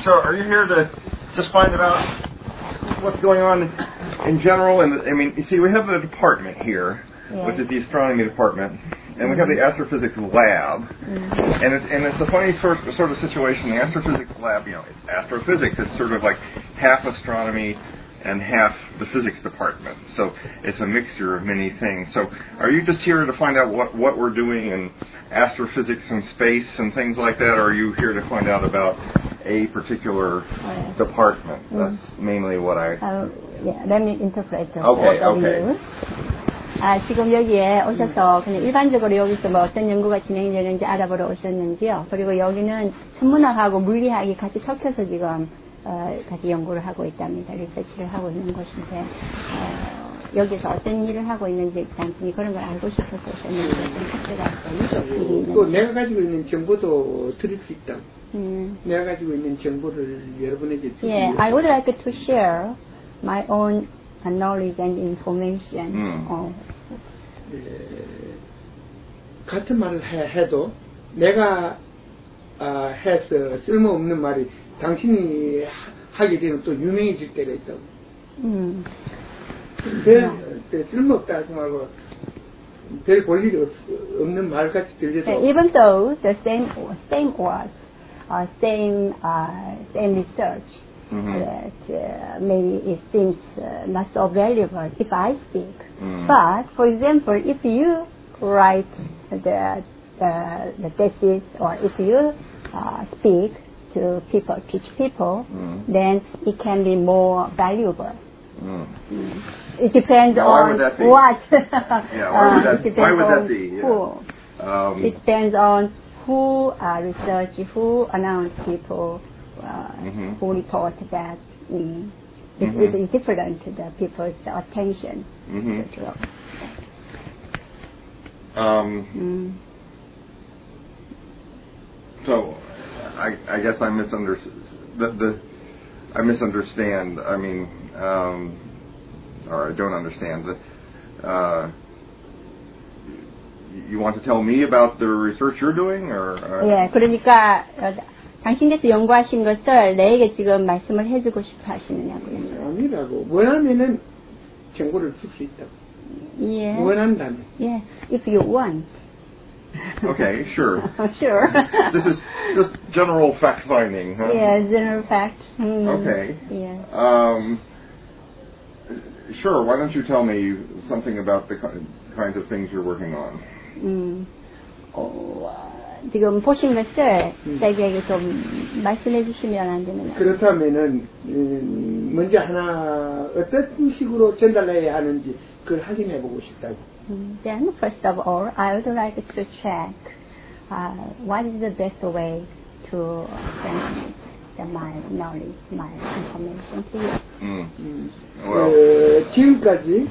So are you here to just find out what's going on in general? And I mean, you see, we have the department here, which is the astronomy department, and we have the astrophysics lab. And it's a funny sort of situation. The astrophysics lab, you know, it's astrophysics. It's sort of like half astronomy and half the physics department. So it's a mixture of many things. So are you just here to find out what we're doing in astrophysics and space and things like that, or are you here to find out about a particular department? That's mainly what I... Yeah, let me interpret the both of you. 지금 여기에 오셔서 그냥 일반적으로 여기서 뭐 어떤 연구가 진행되는지 알아보러 오셨는지요. 그리고 여기는 천문학하고 물리학이 같이 섞여서 지금 같이 연구를 하고 있답니다. 리서치를 하고 있는 곳인데 여기서 어떤 일을 하고 있는지 단순히 그런 걸 알고 싶어서 오셨는데 좀 특별한 일이 또 내가 가지고 있는 정보도 드릴 수 있다. 내가 가지고 있는 정보를 여러분에게 드리고. Yeah, I would like to share my own knowledge and information. 같은 말을 해도 내가 해서 쓸모없는 말이 당신이 하게 되면 또 유명해질 때가 있다고. 별 쓸모없다 하지 말고 별 볼 일이 없는 말같이 들려도. Even though the same words, same research, that maybe it seems not so valuable if I speak. But for example, if you write the thesis, or if you speak to people, teach people, then it can be more valuable. It depends on what. Why would that be? Who. It depends on who research, who announce people, who report that. It's different to the people's attention. So, I guess I misunderstand. I misunderstand. I mean, or I don't understand. You want to tell me about the research you're doing, or? 예, 그러니까 당신께서 연구하신 것을 내게 지금 말씀을 해주고 싶어 하시느냐고요. 아니라고. 원하면은 정보를 줄 수 있다고. 예. 원한다면. 예, if you want. Okay, sure. Sure. This is just general fact finding, huh? Yeah, general fact. Okay. Yeah. Sure. Why don't you tell me something about the kinds of things you're working on? 지금 보신 것을 저에게 좀 말씀해 주시면 안 되나요? 그렇다면은 먼저 하나 어떤 식으로 전달해야 하는지 그걸 확인해 보고 싶다고. Then first of all, I would like to check what is the best way to transmit my knowledge, my information to you. 지금까지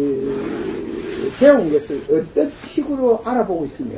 배운 것을 어떤 식으로 알아보고 있으며,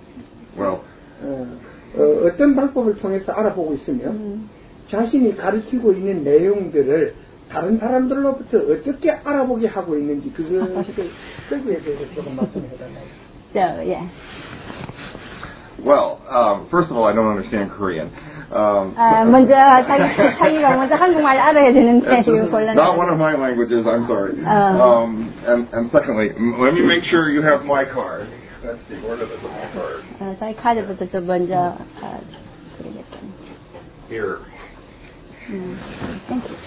어떤 방법을 통해서 알아보고 있으며, 자신이 가르치고 있는 내용들을 다른 사람들로부터 어떻게 알아보게 하고 있는지 그것에 대해서 조금 말씀해 달라요. So, yeah. Well, first of all, I don't understand Korean. 먼저 자기가 먼저 한국말 알아야 되는데 지금 곤란해. Not one of my languages. I'm sorry. And secondly, let me make sure you have my card. Let's see, where did I put my card? 저희 카드부터 좀 먼저 드리겠습니다. Here. Thank you.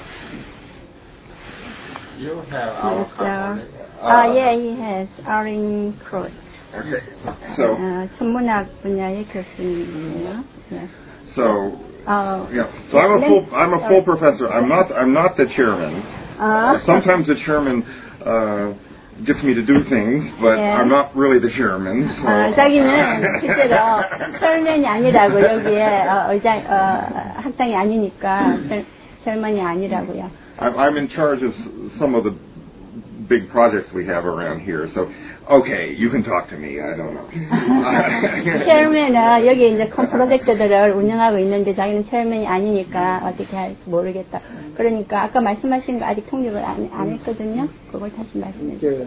You have our card. Yeah, he has. Arin Cross. Okay. So. 천문학 분야의 교수님이에요. Yeah. So. Yeah. So I'm a full professor. I'm not the chairman. Sometimes the chairman gets me to do things, but I'm not really the chairman. So. 자기는 실제로 chairman이 아니라고 여기에 학장이 아니니까 chairman이 아니라고요. I'm in charge of some of the big projects we have around here. So, okay, you can talk to me. I don't know. chairman은 여기 이제 큰 프로젝트들을 운영하고 있는데 자기는 chairman이 아니니까 어떻게 할지 모르겠다. 그러니까 아까 말씀하신 거 아직 통역을 안 했거든요. 그걸 다시 말씀해 주세요.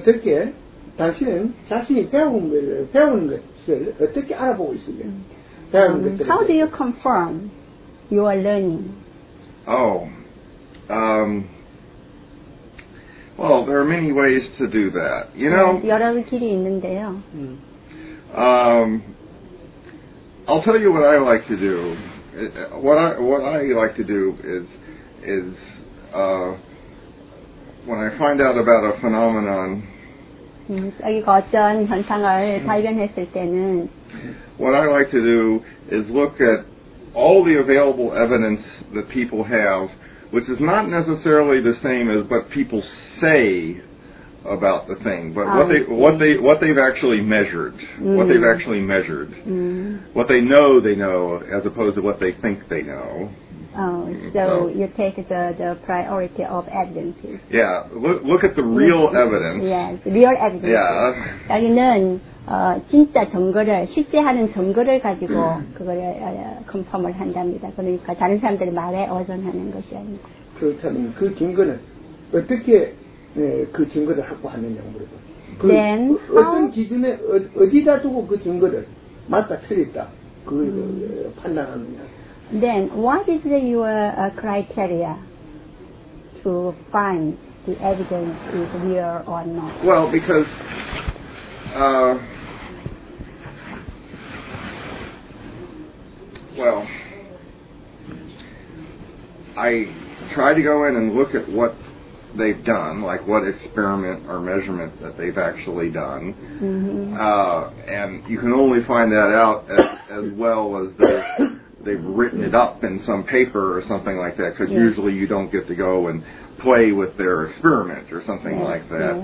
어떻게 당신은 자신이 배우는 것을 어떻게 알아보고 있으며 배우는 것들에 How do you 대해서. confirm your learning? Oh, well, there are many ways to do that. You know, 여러 길이 있는데요. I'll tell you what I like to do. What I like to do is when I find out about a phenomenon. 자기가 어떤 현상을 발견했을 때는 What I like to do is look at all the available evidence that people have, which is not necessarily the same as what people say about the thing, but what they've actually measured, what they know, as opposed to what they think they know. So you take the priority of evidences. Yeah, look at the real evidence. Yes, real evidence. Yeah. 자기는 진짜 증거를 실제 하는 증거를 가지고 그거를 컨펌을 한답니다. 그러니까 다른 사람들의 말에 의존하는 것이 아니고. 그렇다면 그 증거는 어떻게 그 증거를 확보하느냐 물어봐. 어떤 기준에 어디다 두고 그 증거를 맞다 틀렸다 그 판단하느냐. Then what is your criteria to find the evidence is real or not? Well, because I try to go in and look at what they've done, like what experiment or measurement that they've actually done, and you can only find that out as well as they've written it up in some paper or something like that, because usually you don't get to go and play with their experiment or something like that.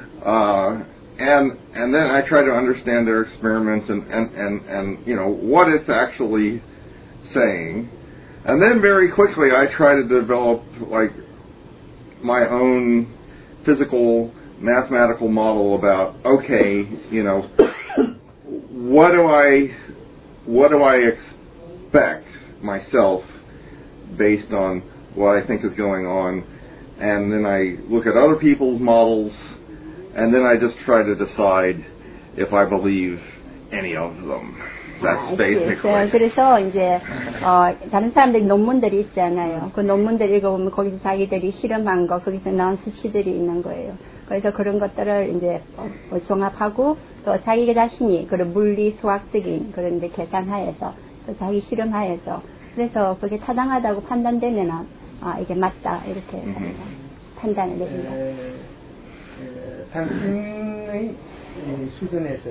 And then I try to understand their experiment and you know what it's actually saying, and then very quickly I try to develop like my own physical mathematical model about you know what do I expect myself based on what I think is going on, and then I look at other people's models, and then I just try to decide if I believe any of them. That's basically. 그래서 이제 다른 사람들이 논문들이 있잖아요. 그 논문들 읽어보면 거기서 자기들이 실험한 거, 거기서 나온 수치들이 있는 거예요. 그래서 그런 것들을 이제 종합하고 또 자기 자신이 그런 물리 수학적인 그런 데 계산하여서 또 자기 실험하여서 그래서 그게 타당하다고 판단되면 이게 맞다 이렇게 판단을 내립니다. 당신의 수준에서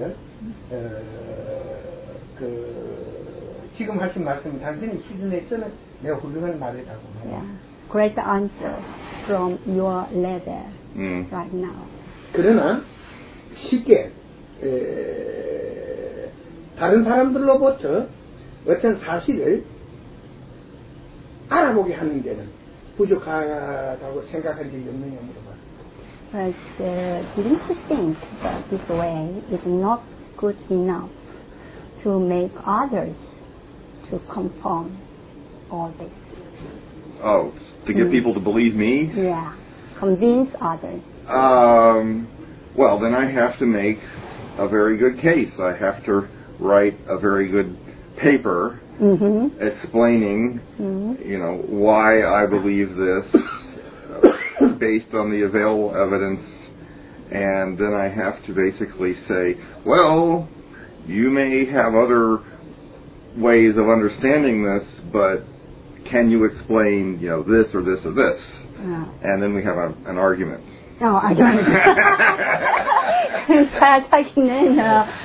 지금 하신 말씀은 당신의 수준에서는 매우 훌륭한 말이라고 말해요. Great answer from your level right now. 그러나 쉽게 다른 사람들로부터 어떤 사실을 알아보게 하는 데는 부족하다고 생각한 적이 없느냐 물어봐요. But didn't you think that this way is not good enough to make others to confirm all this? Oh, to get people to believe me? Yeah, convince others. Well, then I have to make a very good case. I have to write a very good paper explaining, you know, why I believe this based on the available evidence, and then I have to basically say, well, you may have other ways of understanding this, but can you explain, you know, this or this or this? And then we have an argument. I don't. 자기는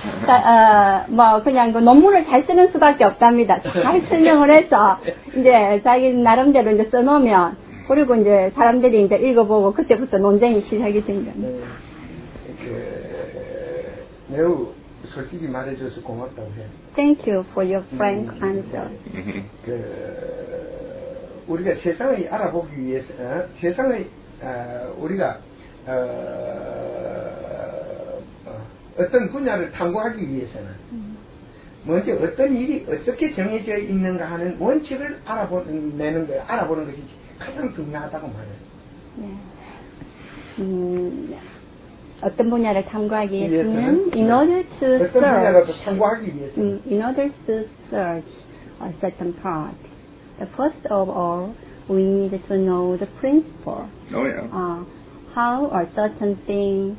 뭐 그냥 그 논문을 잘 쓰는 수밖에 없답니다. 잘 설명을 해서 이제 자기 나름대로 이제 써놓으면 그리고 이제 사람들이 이제 읽어보고 그때부터 논쟁이 시작이 된 겁니다. 매우 솔직히 말해줘서 고맙다고 해요. Thank you for your frank answer. 우리가 세상을 알아보기 위해서 세상을 우리가 어떤 분야를 탐구하기 위해서는 먼저 어떤 일이 어떻게 정해져 있는가 하는 원칙을 알아보는 것이 가장 중요하다고 말해요. 어떤 분야를 탐구하기 위해서는 위해서는 in order to 어떤 분야라도 search, 탐구하기 위해서 in order to search a certain part, first of all, we need to know the principle. Oh yeah. How a certain thing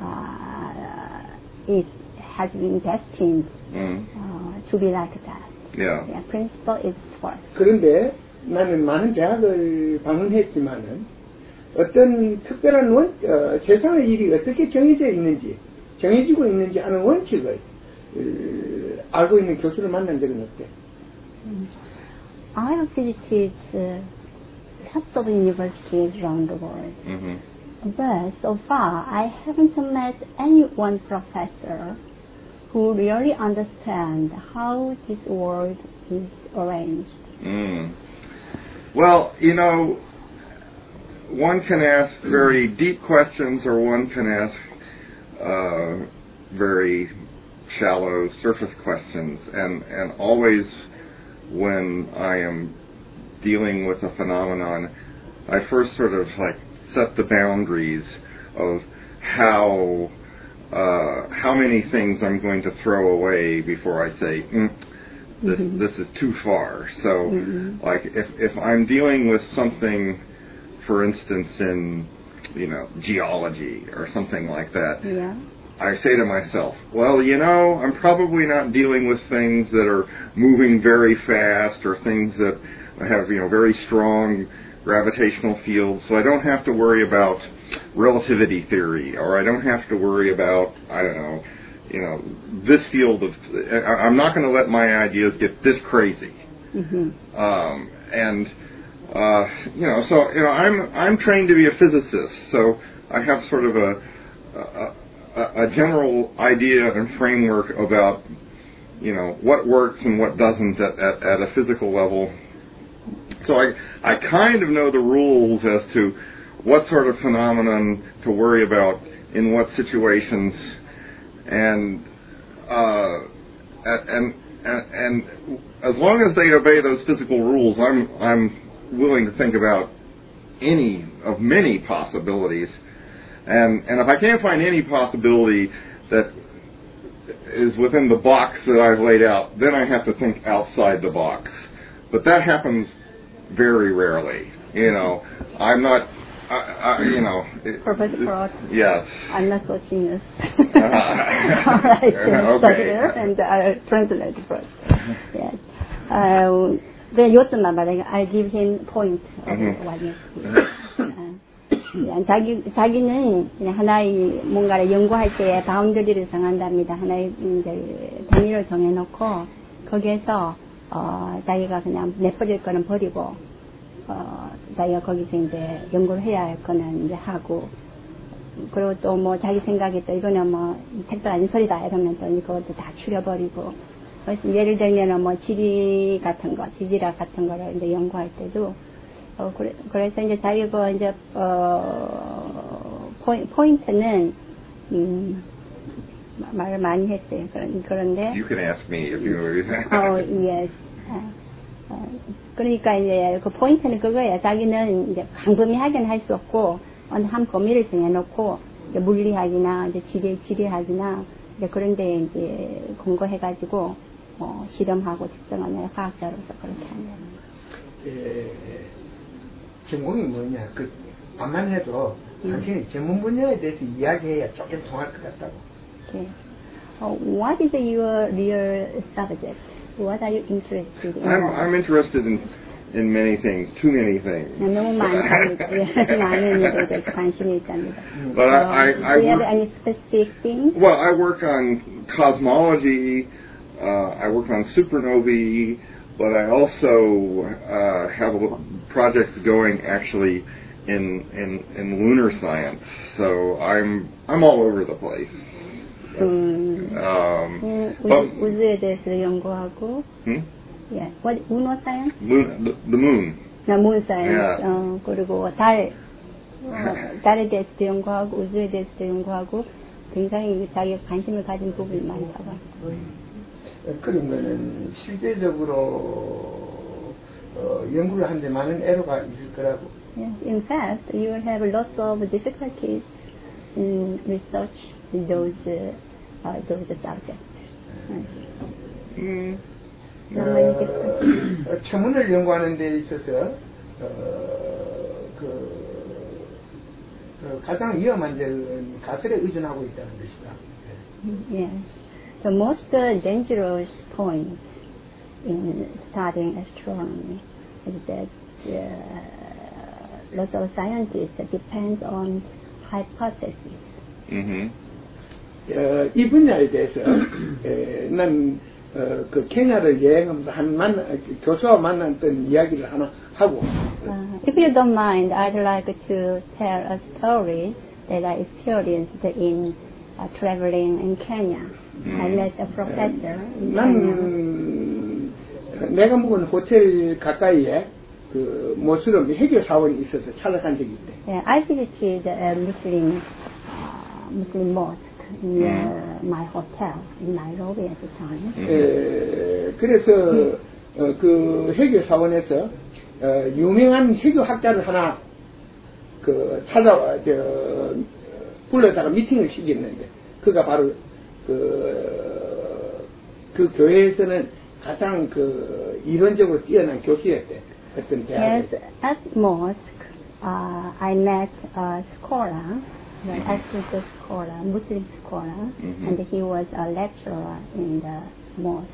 has been destined to be like that. Yeah. Yeah, principle is first. 그런데 나는 많은 대학을 방문했지만은 어떤 특별한 세상의 일이 어떻게 정해져 있는지, 정해지고 있는지 하는 원칙을 알고 있는 교수를 만난 적은 없대. I have visited lots of universities around the world. But so far, I haven't met any one professor who really understands how this world is arranged. Well, you know, one can ask very deep questions or one can ask very shallow surface questions. And always when I am dealing with a phenomenon, I first sort of like set the boundaries of how many things I'm going to throw away before I say, this is too far. So, like, if I'm dealing with something, for instance, in, you know, geology or something like that, I say to myself, well, you know, I'm probably not dealing with things that are moving very fast or things that have, you know, very strong gravitational fields, so I don't have to worry about relativity theory, or I don't have to worry about, I don't know, you know, this field of, I'm not going to let my ideas get this crazy. You know, so, you know, I'm trained to be a physicist, so I have sort of a general idea and framework about, you know, what works and what doesn't at a physical level. So I kind of know the rules as to what sort of phenomenon to worry about in what situations, and as long as they obey those physical rules, I'm willing to think about any of many possibilities, and if I can't find any possibility that is within the box that I've laid out, then I have to think outside the box. But that happens very rarely. You know, I'm not, you know. Professor Broad. Yes. I'm not so genius. All right. Okay. And I'll translate first. Yes. Then I'll give him point of what you 자기는 하나의 뭔가를 연구할 때 바운더리를 정한답니다. 하나의 이제 단위를 정해놓고 거기에서 자기가 그냥 내버릴 거는 버리고 자기가 거기서 이제 연구를 해야 할 거는 이제 하고, 그리고 또 뭐 자기 생각에 또 이거는 뭐 책도 아닌 소리다 이러면서 그것도 다 추려버리고, 그래서 예를 들면은 뭐 지리학 같은 거를 이제 연구할 때도 그래서 이제 자기가 이제 포인트는 말을 많이 했어요. 그런데 You can ask me if you. yes. 그러니까 이제 그 포인트는 그거예요. 자기는 이제 광범위하게는 할 수 없고 한 범위를 정해놓고 이제 물리학이나 이제 지리학이나 이제 그런데 이제 공부해가지고 실험하고 측정하는 과학자로서 그렇게 하는 거예요. 전공이 뭐냐? 그 반만 해도 당신이 전문 분야에 대해서 이야기해야 조금 통할 것 같다고. Okay. What is your real subject? What are you interested in? I'm interested in many things, too many things. 너무 많답니다. 많은 일에 대해서 관심이 있답니다. But do you have any specific things? Well, I work on cosmology. I work on supernovae. But I also have projects going actually in lunar science, so I'm all over the place. 우주에 대해서 연구하고, yeah. What lunar science? The moon. moon science. Yeah. 그리고 달에 대해서도 연구하고 우주에 대해서도 연구하고 굉장히 자기가 관심을 가진 부분이 많다고. 그러면은 실제적으로 연구를 하는데 많은 애로가 있을 거라고. Yes, in fact, you will have lots of difficulties research those subjects. 천문을 연구하는 데 있어서 가장 위험한 점은 가설에 의존하고 있다는 것이다. Yes, the most dangerous point in studying astronomy is that lots of scientists depend on hypotheses. 이 분야에 대해서 난 그 케냐를 여행하면서 교수와 만났던 이야기를 하나 하고. If you don't mind, I'd like to tell a story that I experienced in traveling in Kenya. I met a professor in Kenya. 내가 묵은 호텔 가까이에 그 모슬림 해교 사원이 있어서 찾아간 적이 있대. Yeah, I visited a Muslim mosque near my hotel in Nairobi at the time. 그래서 그 해교 사원에서 유명한 해교 학자를 하나 그 불러다가 미팅을 시켰는데 그가 바로 그 교회에서는 가장 그 이론적으로 뛰어난 교수였대. 어떤 대학에. Yes, at mosque, I met a scholar, an African scholar, Muslim scholar, and he was a lecturer in the mosque.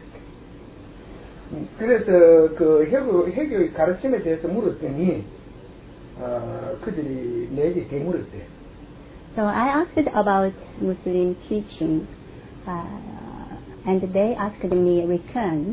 그래서 그 해교의 가르침에 대해서 물었더니 그들이 내게 되물었대. So I asked about Muslim teaching, and they asked me return.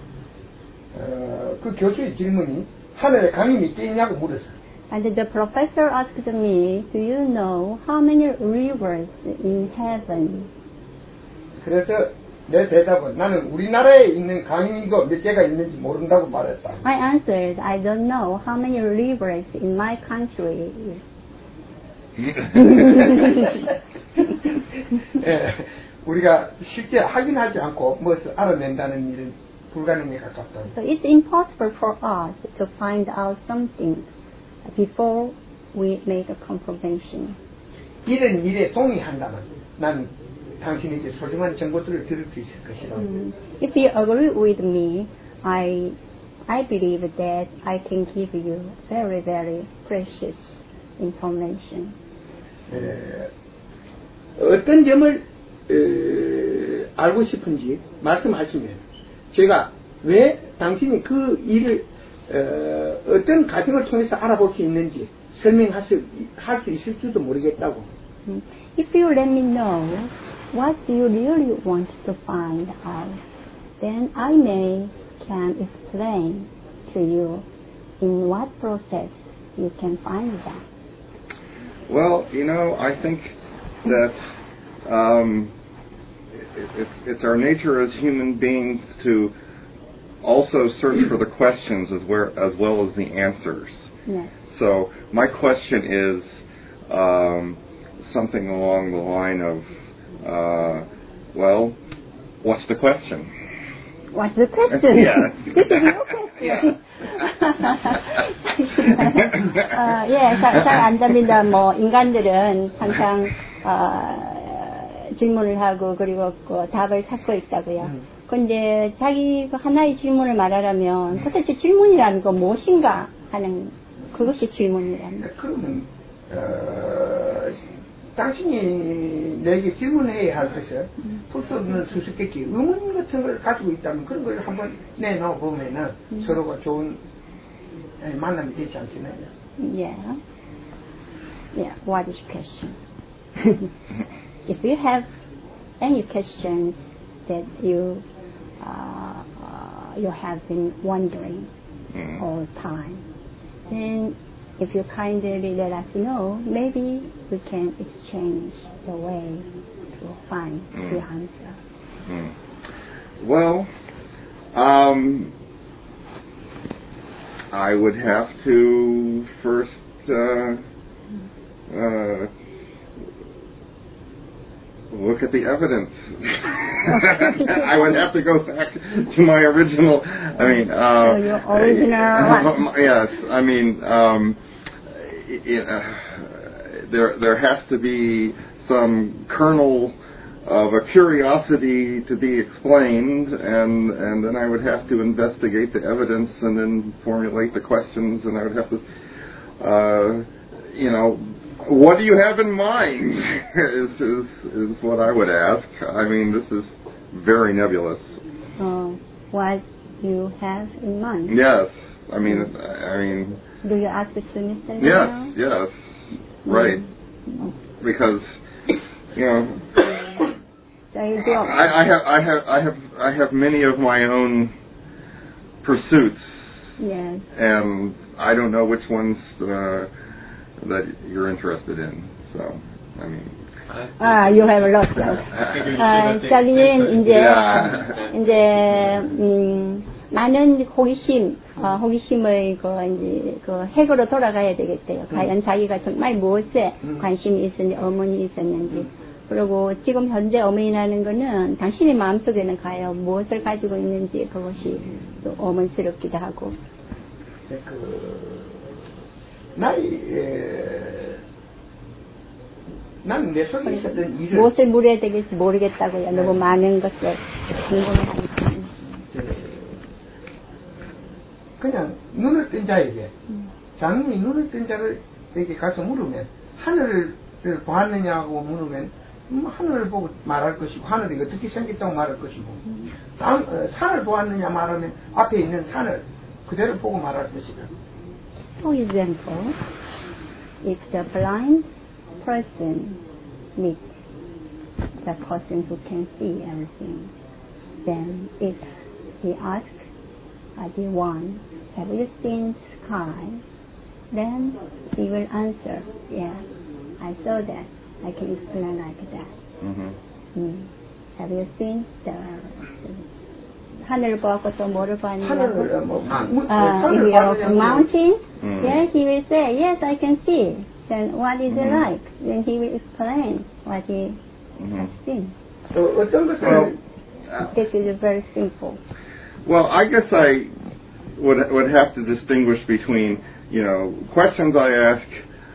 그 교수의 질문이 하늘에 강이 몇 개 있냐고 물었어. And the professor asked me, do you know how many rivers in heaven? 그래서 내 대답은 나는 우리나라에 있는 강이가 몇 개가 있는지 모른다고 말했다. I answered, I don't know how many rivers in my country. 예, 우리가 실제 확인하지 않고 무엇을 알아낸다는 일은 불가능에 가깝다. So it's impossible for us to find out something before we make a confirmation. 이런 일에 동의한다면 난 당신에게 소중한 정보들을 들을 수 있을 것이다. If you agree with me, I believe that I can give you very, very precious information. 어떤 점을 알고 싶은지 말씀하시면 제가 왜 당신이 그 일을 어떤 과정을 통해서 알아볼 수 있는지 설명할 수 있을지도 모르겠다고. If you let me know what you really want to find out, then I can explain to you in what process you can find that. Well, I think that it's our nature as human beings to also search for the questions as well as the answers. Yes. So my question is something along the line of, well, what's the question? What's the question? Yeah. This is your question. 잘 안 됩니다. 인간들은 항상 질문을 하고 그리고 답을 찾고 있다고요. 근데 자기 하나의 질문을 말하려면 도대체 질문이라는 건 무엇인가 하는 그것이 질문이랍니다. 그러면 당신이 내게 질문해야 할 것을 풀 수 없는 수수께끼 의문 같은 걸 가지고 있다면 그런 걸 한번 내놓아 보면은 서로가 좋은 만남이 되지 않겠나요? Yeah. What is question? If you have any questions that you have been wondering all the time, then if you kindly let us know, maybe we can exchange the way to find the answer. Well, I would have to first look at the evidence. I would have to go back to my original. So your original one. Yes, I mean, there has to be some kernel of a curiosity to be explained, and then I would have to investigate the evidence and then formulate the questions, and I would have to, what do you have in mind? is what I would ask. I mean, this is very nebulous. What you have in mind? Yes, I mean. Do you ask the students? Yes, right. Because I have many of my own pursuits. Yes. And I don't know which ones that you're interested in. So, I mean. You have a lot. 자기는 이제 많은 호기심을 그 핵으로 돌아가야 되겠대요. 과연 자기가 정말 무엇에 관심이 있었는지, 어머니 있었는지. 그리고 지금 현재 어머니라는 거는 당신의 마음속에는 과연 무엇을 가지고 있는지 그것이 또 어머니스럽기도 하고. 나는 내 속에 있었던 일을 무엇을 물어야 되겠지 모르겠다고요. 너무 많은 것을 궁금해하니까. 그냥 눈을 뜬 자에게 장님이 눈을 뜬 자에게 가서 물으면 하늘을 보았느냐고 물으면 하늘을 보고 말할 것이고 하늘이 어떻게 생겼다고 말할 것이고 산을 보았느냐 말하면 앞에 있는 산을 그대로 보고 말할 것이다. For example, if the blind person meets the person who can see everything, then if he asks the one, have you seen sky? Then he will answer, yes, I saw that. I can explain like that. Have you seen the 하늘을 보았고 또 뭐를 보았냐고. If you are a mountain, yes, he will say, yes, I can see. Then what is it like? Then he will explain what he has seen. This is very simple. Well, I guess I would have to distinguish between, questions I ask,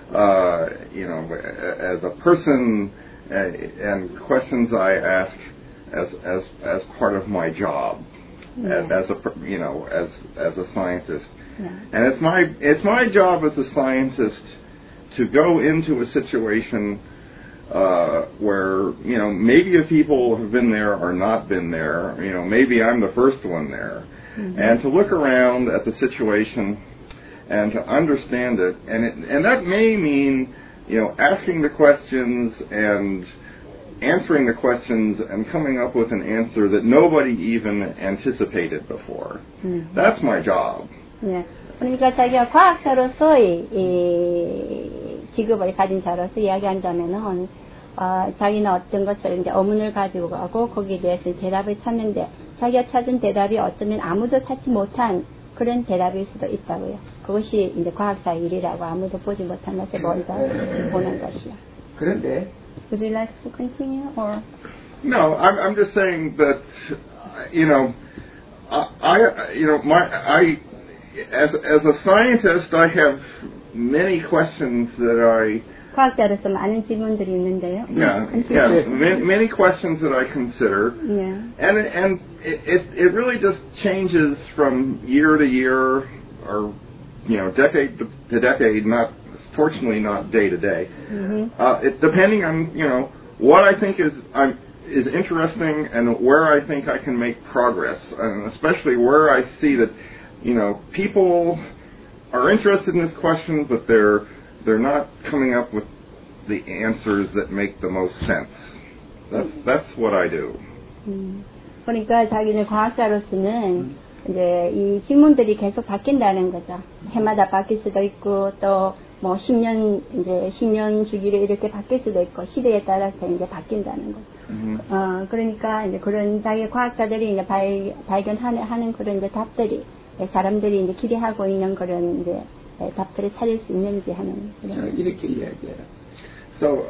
as a person, and questions I ask as part of my job, as a scientist. Yeah. And it's my job as a scientist to go into a situation where maybe if people have been there or not been there, maybe I'm the first one there, and to look around at the situation and to understand it, and that may mean asking the questions and answering the questions and coming up with an answer that nobody even anticipated before. That's my job. Yeah. 그러니까 자기가 과학자로서의 이 직업을 가진 자로서 이야기한다면은 자기는 어떤 것을 이제 어문을 가지고 가고 거기에 대해서 대답을 찾는데 자기가 찾은 대답이 어쩌면 아무도 찾지 못한 그런 대답일 수도 있다고요. 그것이 이제 과학자의 일이라고 아무도 보지 못한 것을 머리가 보는 것이야. 그런데 Would you like to continue or? No, I'm just saying that as a scientist, I have many questions that I. 과학자로서 많은 질문들이 있는데요. Many questions that I consider. Yeah. And it really just changes from year to year, or decade to decade. Fortunately, not day to day. Depending on what I think is interesting and where I think I can make progress, and especially where I see that people are interested in this question, but they're not coming up with the answers that make the most sense. That's what I do. 그러니까 자기는 과학자로서는 이제 이 질문들이 계속 바뀐다는 거죠. 해마다 바뀔 수도 있고 또 뭐 10년 주기로 이렇게 바뀔 수도 있고 시대에 따라서 이제 바뀐다는 거. 그러니까 이제 그런 자기 과학자들이 이제 발견하는 그런 이제 답들이 사람들이 이제 기대하고 있는 그런 이제 답들을 찾을 수 있는지 하는 그런. 이렇게 이야기해라. So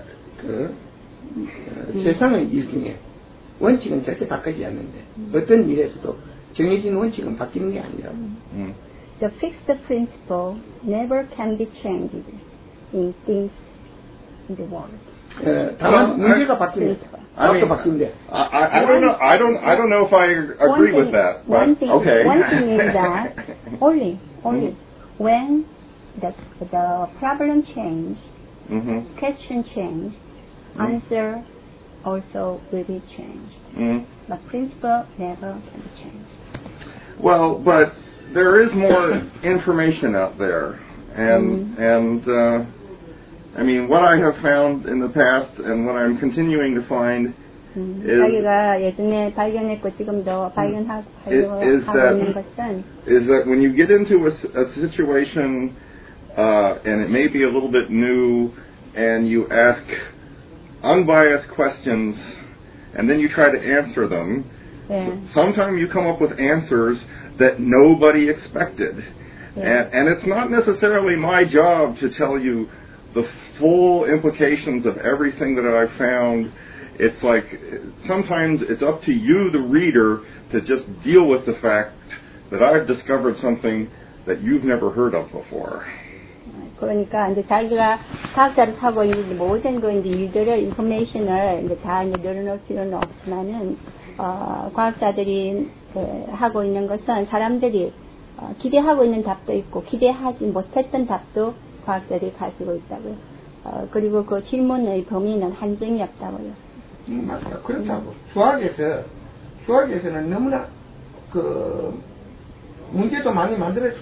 세상의 일 중에 원칙은 절대 바뀌지 않는데 어떤 일에서도 정해진 원칙은 바뀌는 게 아니라고. The fixed principle never can be changed in things in the world. 다만 문제가 바뀌네. 앞서 바뀐데. I don't know. I don't know if I agree with that. But, one thing is that only when the problem change, question change, answer also will be changed. But principle never can be changed. Well, but there is more information out there, and I mean, what I have found in the past and what I'm continuing to find 자기가 예전에 발견했고 지금도 발견하고 is 있는 것은 that when you get into a situation and it may be a little bit new, and you ask unbiased questions, and then you try to answer them, sometimes you come up with answers that nobody expected, and it's not necessarily my job to tell you the full implications of everything that I found. It's like sometimes it's up to you, the reader, to just deal with the fact that I've discovered something that you've never heard of before. 그러니까 이제 자기가 과학자를 하고 있는 모든 그 이제 일들을 인포메이션을 이제 다 이제 늘어놓을 필요는 없지만은 과학자들이 하고 있는 것은 사람들이 기대하고 있는 답도 있고 기대하지 못했던 답도 과학자들이 가지고 있다고요. 그리고 그 질문의 범위는 한정이 없다고요. 맞아요. 그렇다고. 수학에서는 너무나 그 문제도 많이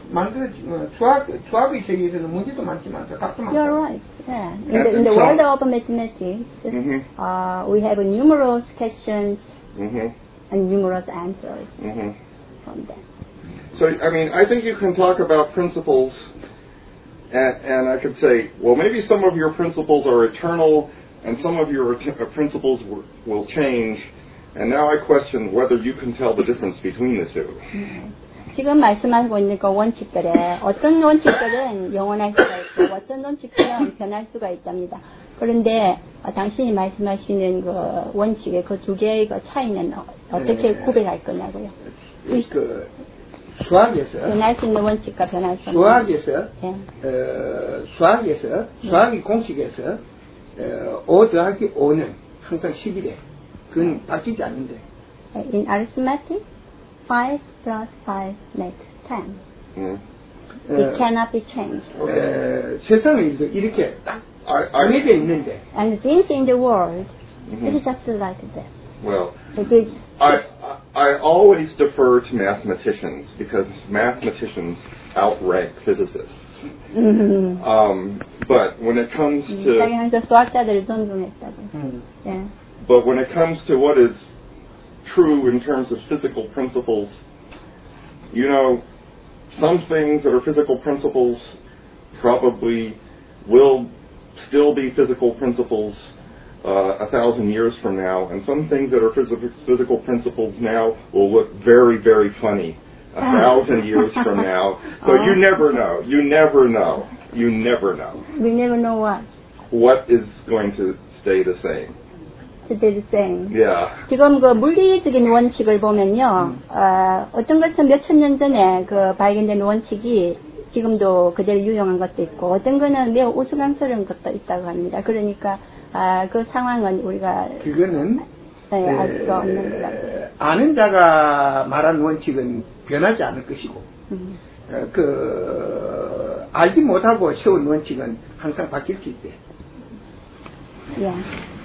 수학의 세계에서는 문제도 많지만 답도 많고. You're right. Yeah. In the world of mathematics, we have numerous questions and numerous answers from them. So, I mean, I think you can talk about principles, and I could say, well, maybe some of your principles are eternal, and some of your principles will change, and now I question whether you can tell the difference between the two. 지금 말씀하고 있는 그 원칙들에 어떤 원칙들은 영원할 수가 있고 어떤 원칙들은 변할 수가 있답니다. 그런데 당신이 말씀하시는 그 원칙의 그 두 개의 그 차이는 어떻게 구별할 거냐고요? 그 수학에서 변할 수 있는 원칙과 변할 수 없는 수학의 공식에서 5 더하기 5는 항상 10이래. 그건 바뀌지 않는데. In arithmetic, 5 plus 5 makes 10. It cannot be changed. 세상은 이렇게 딱 정해져 있는데. And things in the world, it is just like that. Well, I always defer to mathematicians because mathematicians outrank physicists. But when it comes to but when it comes to what is true in terms of physical principles, you know, some things that are physical principles probably will still be physical principles 1,000 years from now, and some things that are physical principles now will look very, very funny 1,000 years from now. So you never know. You never know. You never know. We never know what. What is going to stay the same. Stay the same. Yeah. 지금 그 물리적인 원칙을 보면요, 어떤 것은 몇천 년 전에 그 발견된 원칙이 지금도 그대로 유용한 것도 있고, 어떤 거는 매우 우스꽝스러운 것도 있다고 합니다. 그러니까 그 상황은 우리가 그거는 알 수가 없는 것 같아요. 아는 자가 말한 원칙은 변하지 않을 것이고, 그 알지 못하고 세운 원칙은 항상 바뀔 수 있대. Yeah.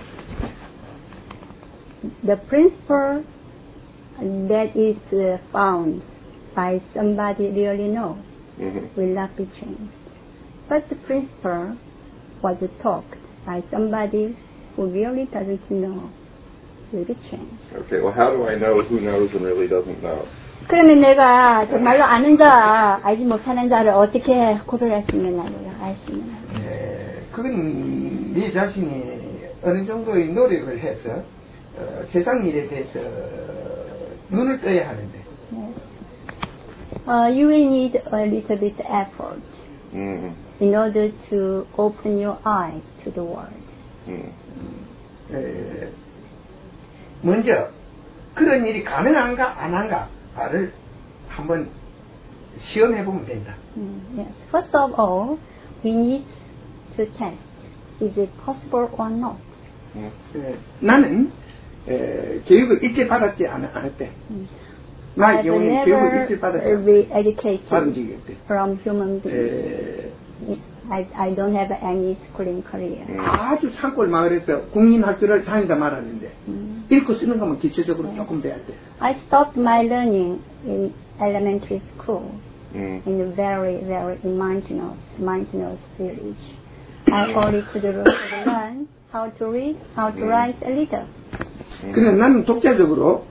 The principle that is found by somebody really knows will not be changed. But the principle was taught by somebody who really doesn't know will be changed. Okay, well, how do I know who knows and really doesn't know? 그러면 내가 정말로 아는 자, 알지 못하는 자를 어떻게 구별할 수 있느냐고요? 알 수 있느냐고요? 네, 그건 네 자신이 어느 정도의 노력을 해서 세상 일에 대해서 눈을 떠야 하는데. You will need a little bit effort in order to open your eye to the world. 먼저 그런 일이 가능한가 안 한가를 한번 시험해 보면 된다. Yes. First of all, we need to test: is it possible or not? 나는 교육을 일찍 받았지 않았대. 나의 경우는 교육을 일찍 받은 적이 없대. From human beings. I don't have any schooling career. 아주 산골 마을에서 국민학교를 다니다 말았는데 읽고 쓰는 것만 기초적으로 조금 배웠대. I stopped my learning in elementary school in a very, very mountainous village. I only could learn how to read, how to write a little. 그래 나는 독자적으로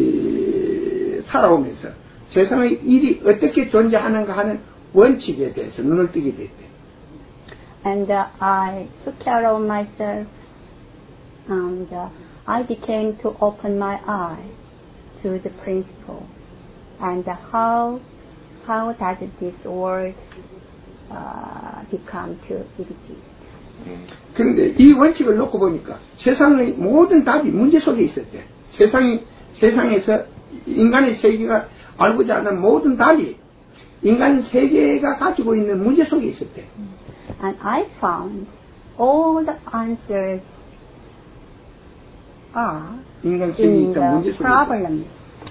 살아오면서 세상의 일이 어떻게 존재하는가 하는 원칙에 대해서 눈을 뜨게 됐대. And I took care of myself, and I became to open my eye to the principle, and how does this world become to exist. 그런데 이 원칙을 놓고 보니까 세상의 모든 답이 문제 속에 있었대. 세상에서 인간의 세계가 알고자 하는 모든 답이 인간 세계가 가지고 있는 문제 속에 있었대. And I found all the answers are in the problem.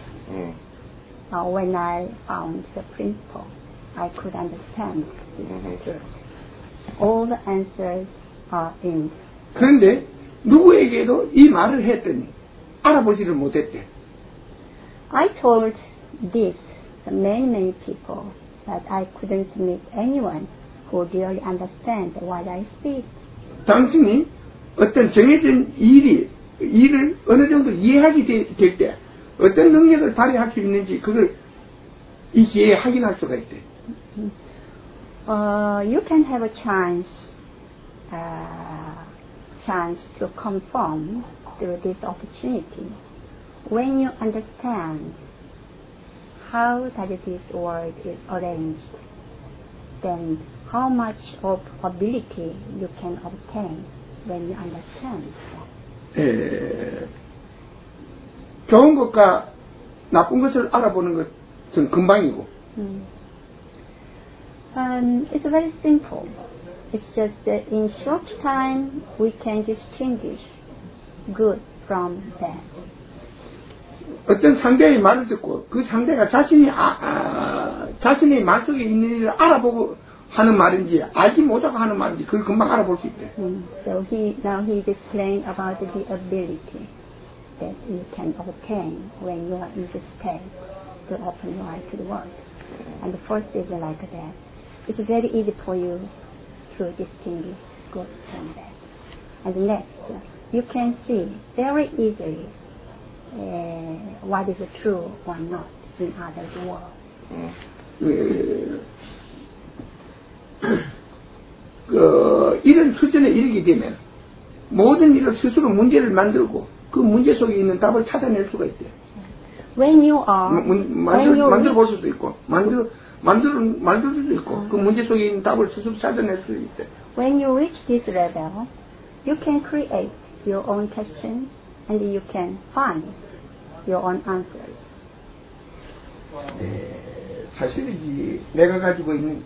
When I found the principle, I could understand this. All the answers are in. 그런데 누구에게도 이 말을 했더니 알아보지를 못했대. I told this to many people, but I couldn't meet anyone who really understand what I speak. 당신이 어떤 정해진 일을 어느 정도 이해하게 될 때 어떤 능력을 발휘할 수 있는지 그걸 이 기회에 확인할 수가 있대. You can have a chance to confirm through this opportunity when you understand how that this world is arranged. Then how much of ability you can obtain when you understand that. 좋은 것과 나쁜 것을 알아보는 것은 금방이고. It's very simple. It's just that in short time we can distinguish good from bad. 어떤 상대의 말을 듣고 그 상대가 자신의 말 속에 있는 일을 알아보고 하는 말인지 알지 못하고 하는 말인지 그걸 금방 알아볼 수 있대. So now he explained about the ability that you can obtain when you are in this state to open your eye to the world. And the first is like that. It's very easy for you to distinguish good from bad. And next, you can see very easily what is true or not in others' world. 이런 수준에 이르게 되면 모든 일을 스스로 문제를 만들고 그 문제 속에 있는 답을 찾아낼 수가 있대. When you are 만들어 볼 수도 있고 만들 수도 있고 그 문제 속에 있는 답을 스스로 찾아낼 수 있대. When you reach this level, you can create your own questions and you can find your own answers. 사실이지 내가 가지고 있는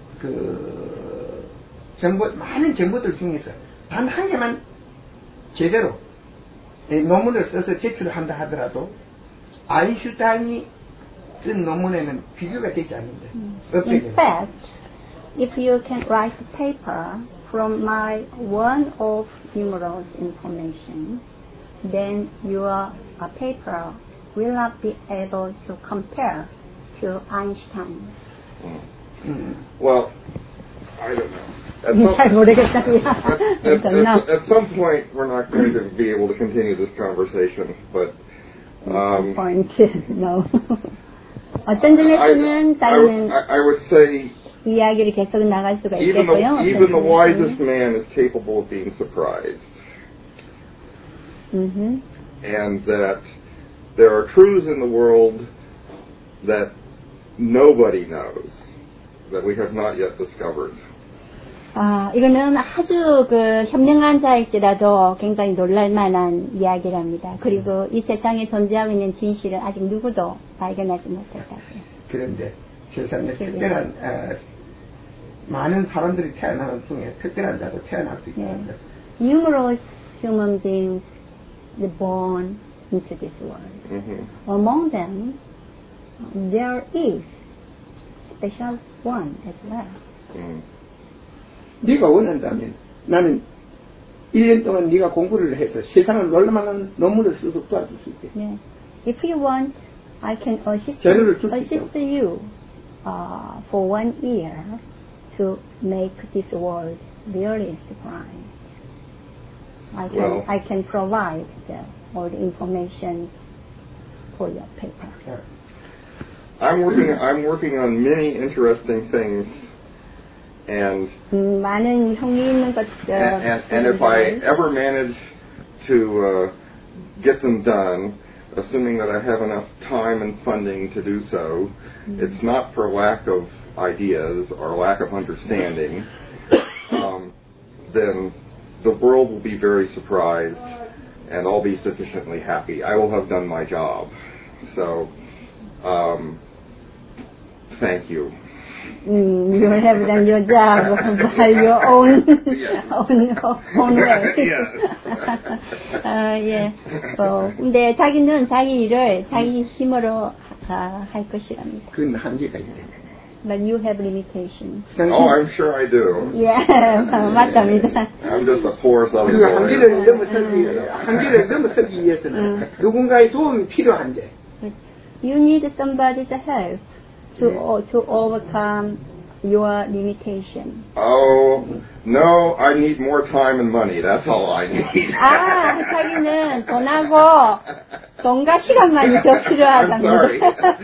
그 많은 정보들 중에서 단 한 개만 제대로 논문을 써서 제출을 한다 하더라도 아인슈타인이 쓴 논문에는 비교가 되지 않는데. In fact, if you can write a paper from my one of numerous information, then your paper will not be able to compare to Einstein. Well, I don't know. At some point, we're not going to be able to continue this conversation, but point, no. 어떤 점에서는 I would say 이야기를 계속 나갈 수가 있겠고요. even the wisest man is capable of being surprised. And that there are truths in the world that nobody knows, that we have not yet discovered. 이거는 아주 현명한 자일지라도 굉장히 놀랄만한 이야기랍니다. 그리고 이 세상에 존재하고 있는 진실을 아직 누구도 발견하지 못했다고요. 그런데 세상에 특별한 많은 사람들이 태어나는 중에 특별한 자도 태어날 수 있다는 것. Numerous human beings born into this world. Mm-hmm. Among them, there is special one as well. 네가 원한다면 나는 1년 동안 네가 공부를 해서 세상을 놀라만한 논문을 쓰도록 도와줄 수 있게. Yeah. If you want, I can assist you for 1 year to make this world really surprised. I can provide all the information for your paper. I'm working on many interesting things, and 많은 흥미있는 and if I ever manage to get them done, assuming that I have enough time and funding to do so, it's not for lack of ideas or lack of understanding. Then the world will be very surprised, and I'll be sufficiently happy. I will have done my job. So, thank you. You will have done your job by your own way. Yes. 근데 자기는 자기 일을 자기 힘으로 할 것이랍니다. 그건 한계가 있네. But you have limitations. Oh, I'm sure I do. Yeah, 맞답니다. I'm just a poor southern 그 boy. 한계를 넘어서기 위해서는 누군가의 도움이 필요한데. You need somebody's help to overcome your limitation. Oh, no, I need more time and money. That's all I need. 자기는 돈과 시간만이 더 I'm 필요하답니다. sorry.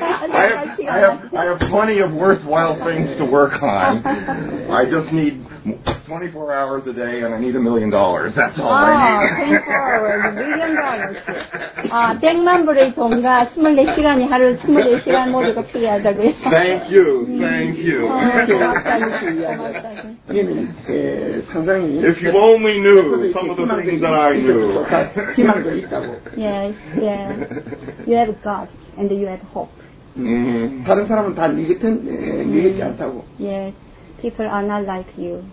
I have plenty of worthwhile things to work on. I just need 24 hours a day and I need $1 million. That's all I need. 24 hours, $1 million. 100만 불의 돈과 24시간이 하루 24시간 모두가 필요하다고요. Thank you. 상당히 If you only knew some of the things that I knew. 희망도 있다고. Yes, yeah. You have God and you have hope. Mm-hmm. 다른 사람은 다 네 같지 않다고. Yes, people are not like you.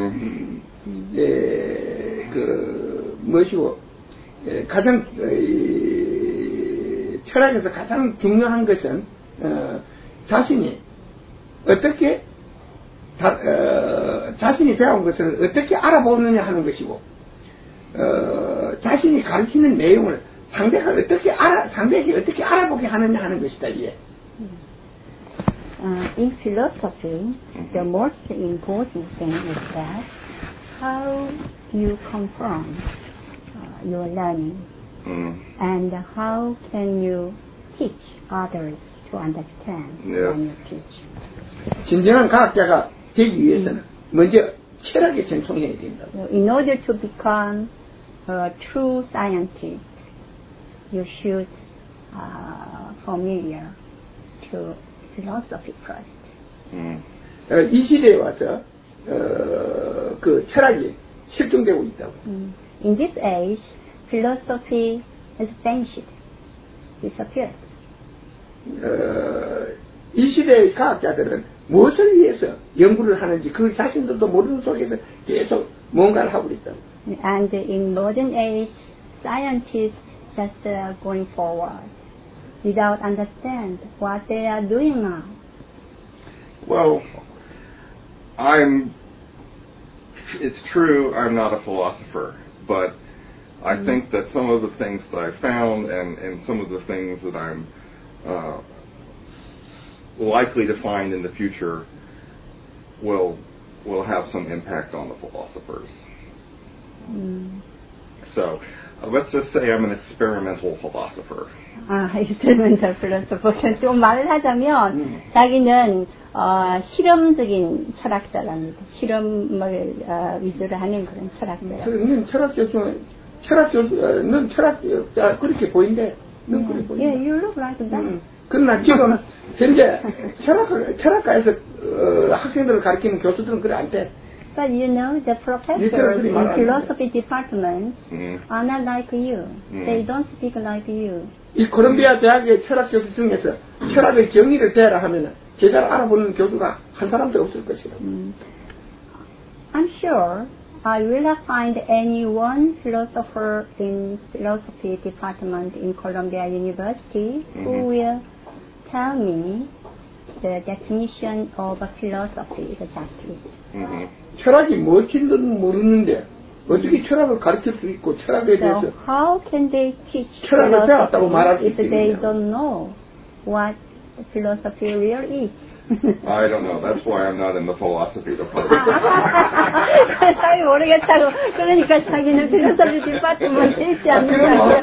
무엇이고 가장 철학에서 가장 중요한 것은 자신이 어떻게 자신이 배운 것을 어떻게 알아보느냐 하는 것이고 자신이 가르치는 내용을 상대에게 어떻게 알아보게 하느냐 하는 것이다. 이게. In philosophy, the most important thing is that how you confront your learning and how can you teach others to understand when you teach. 진정한 과학자가 되기 위해서는 먼저 철학에 전통해야 된다. In order to become a true scientist, you should familiar to philosophy first. 이 시대에 와서 그 철학이 실종되고 있다고. In this age, philosophy has vanished, disappeared. 이 시대의 과학자들은 무엇을 위해서 연구를 하는지 그 자신들도 모르는 속에서 계속 뭔가를 하고 있다고. And in modern age, scientists just going forward without understand what they are doing now. Well, it's true I'm not a philosopher, but I think that some of the things that I found and some of the things that I'm likely to find in the future will have some impact on the philosophers. So let's just say I'm an experimental philosopher. experimental philosopher. 좀 말을 하자면 자기는 실험적인 철학자랍니다. 실험을 위주로 하는 그런 철학자. 넌 철학자 그렇게 보인대. 넌 그렇게 보인대. Yeah, you look like that. 그러나 지금 현재 철학과에서 학생들을 가르치는 교수들은 그래 안 돼. But you know, the professors in philosophy department are not like you. They don't speak like you. 이 콜롬비아 대학의 철학 교수 중에서 철학의 정의를 대하라 하면은 제대로 알아보는 교수가 한 사람도 없을 것이다. I'm sure I will not find any one philosopher in philosophy department in Columbia University who will tell me the definition of a philosophy exactly. 철학이 무엇인지는 모르는데 어떻게 철학을 가르칠 수 있고 철학에 대해서 So how can they teach 철학을 배웠다고 말할 수 philosophy if they 있겠느냐? don't know what philosophy really is? I don't know. That's why I'm not in the philosophy department. 잘 모르겠다고. 그러니까 자기는 필로소피 디파트먼트에 있지 않느냐고.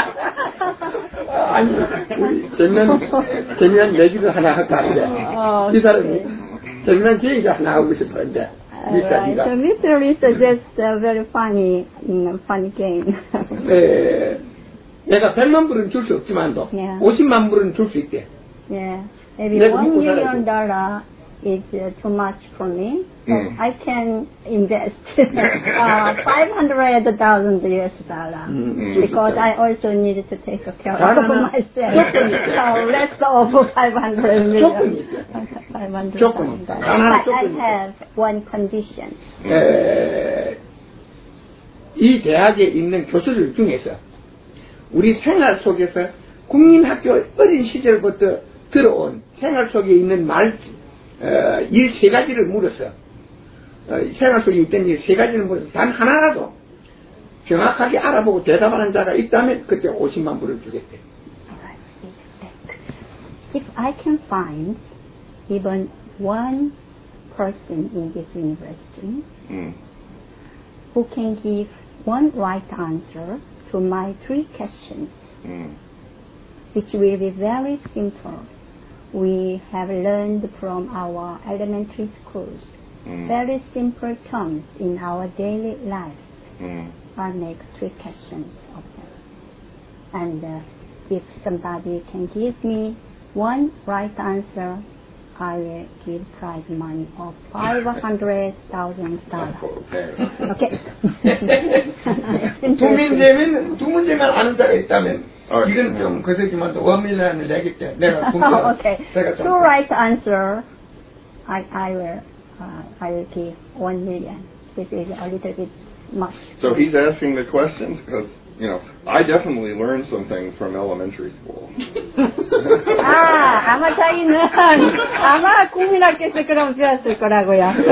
아니, 우리 재미난 얘기를 하나 할까 하는데 이 사람이 재미난 얘기를 하나 하고 싶었는데 Right. So Mr. Lee suggests a very funny game. 내가 100만 불은 줄 수 없지만도 50만 불은 줄 수 있대. Yeah. Maybe $1 million is too much for me. I can invest $500,000 because I also need to take care of myself. So let's go for $500 million. $500,000. But I have one condition. 이 대학에 있는 교수들 중에서 우리 생활 속에서 국민학교 어린 시절부터 들어온 생활 속에 있는 일 세 가지를 물어서 생활 속에 있던 일 세 가지를 물어서 단 하나라도 정확하게 알아보고 대답하는 자가 있다면 그때 50만 불을 주겠대. If I can find even one person in this university who can give one right answer to my 3 questions, which will be very simple. We have learned from our elementary schools very simple terms in our daily life. I'll make 3 questions of them. And if somebody can give me one right answer, I will give prize money of $500,000. Okay. 두 문제만 아는 자가 있다면 이건 좀 거세지만 $1 million을 내겠대. 내가 Okay. 2 right answer, I will give $1 million. This is a little bit much. So he's asking the questions because, I definitely learned some things from elementary school. 아마 자기는 아마 국민학교에서 그럼 배웠을 거라고요. 그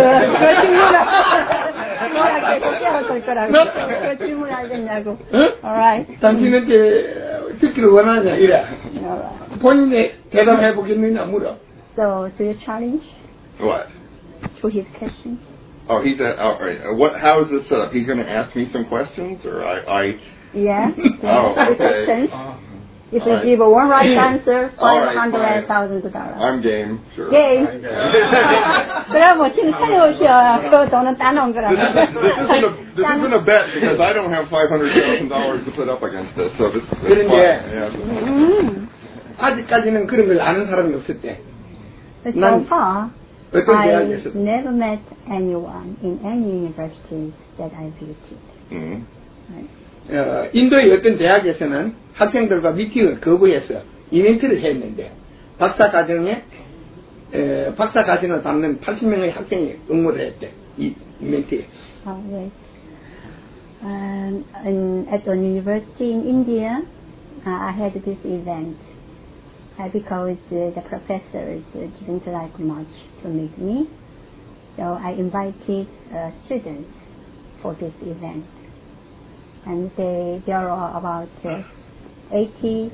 국민학교에서 배웠을 거라고. 그 질문 알겠냐고. Alright. 당신은 듣기를 원하냐 이래. 본인이 대답해 보겠느냐 물어. So do you challenge? What? To his questions. Oh, he's all right. How is this set up? He's going to ask me some questions, or I? Yeah. Oh, okay. Questions. If you give one right answer, $500,000. I'm game. Sure. Game. 그럼 뭐 지금 찾아오셔. 그 돈은 따놓은 거라. This isn't a bet because I don't have $500,000 to put up against this. So this is fine. 아직까지는 그런 걸 아는 사람이 없을 때. So far, I never met anyone in any universities that I visited. 인도의 어떤 대학에서는 학생들과 미팅을 거부해서 이벤트를 했는데 박사 과정을 담는 80명의 학생이 응모를 했대. 이 이벤트에. Yes. At the university in India, I had this event because the professors didn't like much to meet me. So I invited students for this event. And there are about 80